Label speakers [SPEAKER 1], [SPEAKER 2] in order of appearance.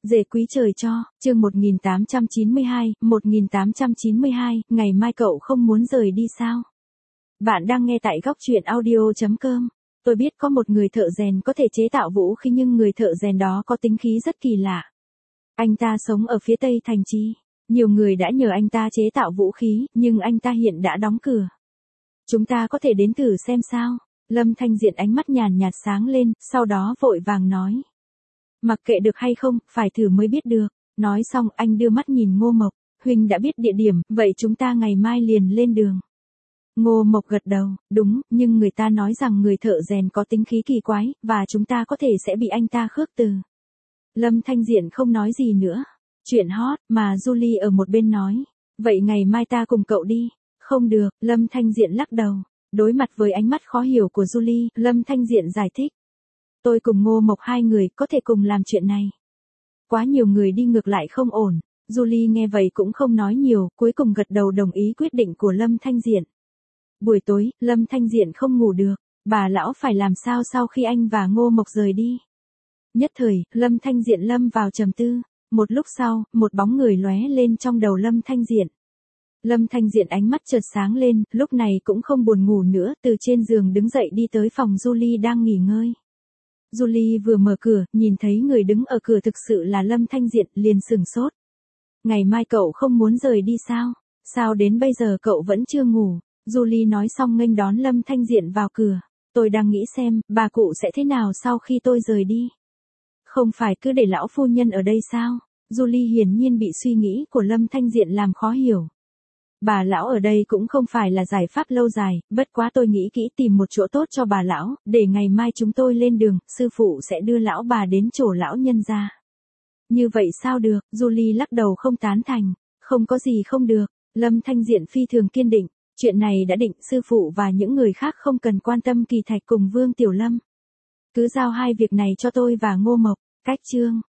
[SPEAKER 1] Dề quý trời cho, chương 1892, ngày mai cậu không muốn rời đi sao? Bạn đang nghe tại góc truyện audio.com. Tôi biết có một người thợ rèn có thể chế tạo vũ khí nhưng người thợ rèn đó có tính khí rất kỳ lạ. Anh ta sống ở phía tây thành trì. Nhiều người đã nhờ anh ta chế tạo vũ khí, nhưng anh ta hiện đã đóng cửa. Chúng ta có thể đến thử xem sao? Lâm Thanh Diện ánh mắt nhàn nhạt sáng lên, sau đó vội vàng nói. Mặc kệ được hay không, phải thử mới biết được. Nói xong anh đưa mắt nhìn Ngô Mộc, huynh đã biết địa điểm, vậy chúng ta ngày mai liền lên đường. Ngô Mộc gật đầu, đúng, nhưng người ta nói rằng người thợ rèn có tính khí kỳ quái, và chúng ta có thể sẽ bị anh ta khước từ. Lâm Thanh Diện không nói gì nữa. Chuyện hot, mà Julie ở một bên nói. Vậy ngày mai ta cùng cậu đi. Không được, Lâm Thanh Diện lắc đầu. Đối mặt với ánh mắt khó hiểu của Julie, Lâm Thanh Diện giải thích. Tôi cùng Ngô Mộc hai người có thể cùng làm chuyện này. Quá nhiều người đi ngược lại không ổn. Julie nghe vậy cũng không nói nhiều, cuối cùng gật đầu đồng ý quyết định của Lâm Thanh Diện. Buổi tối, Lâm Thanh Diện không ngủ được. Bà lão phải làm sao sau khi anh và Ngô Mộc rời đi. Nhất thời, Lâm Thanh Diện lâm vào trầm tư. Một lúc sau, một bóng người lóe lên trong đầu Lâm Thanh Diện. Lâm Thanh Diện ánh mắt chợt sáng lên, lúc này cũng không buồn ngủ nữa, từ trên giường đứng dậy đi tới phòng Julie đang nghỉ ngơi. Julie vừa mở cửa, nhìn thấy người đứng ở cửa thực sự là Lâm Thanh Diện, liền sửng sốt. Ngày mai cậu không muốn rời đi sao? Sao đến bây giờ cậu vẫn chưa ngủ? Julie nói xong nghênh đón Lâm Thanh Diện vào cửa. Tôi đang nghĩ xem, bà cụ sẽ thế nào sau khi tôi rời đi. Không phải cứ để lão phu nhân ở đây sao? Julie hiển nhiên bị suy nghĩ của Lâm Thanh Diện làm khó hiểu. Bà lão ở đây cũng không phải là giải pháp lâu dài, bất quá tôi nghĩ kỹ tìm một chỗ tốt cho bà lão, để ngày mai chúng tôi lên đường, sư phụ sẽ đưa lão bà đến chỗ lão nhân gia. Như vậy sao được? Julie lắc đầu không tán thành. Không có gì không được. Lâm Thanh Diện phi thường kiên định. Chuyện này đã định, sư phụ và những người khác không cần quan tâm Kỳ Thạch cùng Vương Tiểu Lâm. Cứ giao hai việc này cho tôi và Ngô Mộc. Cách chương.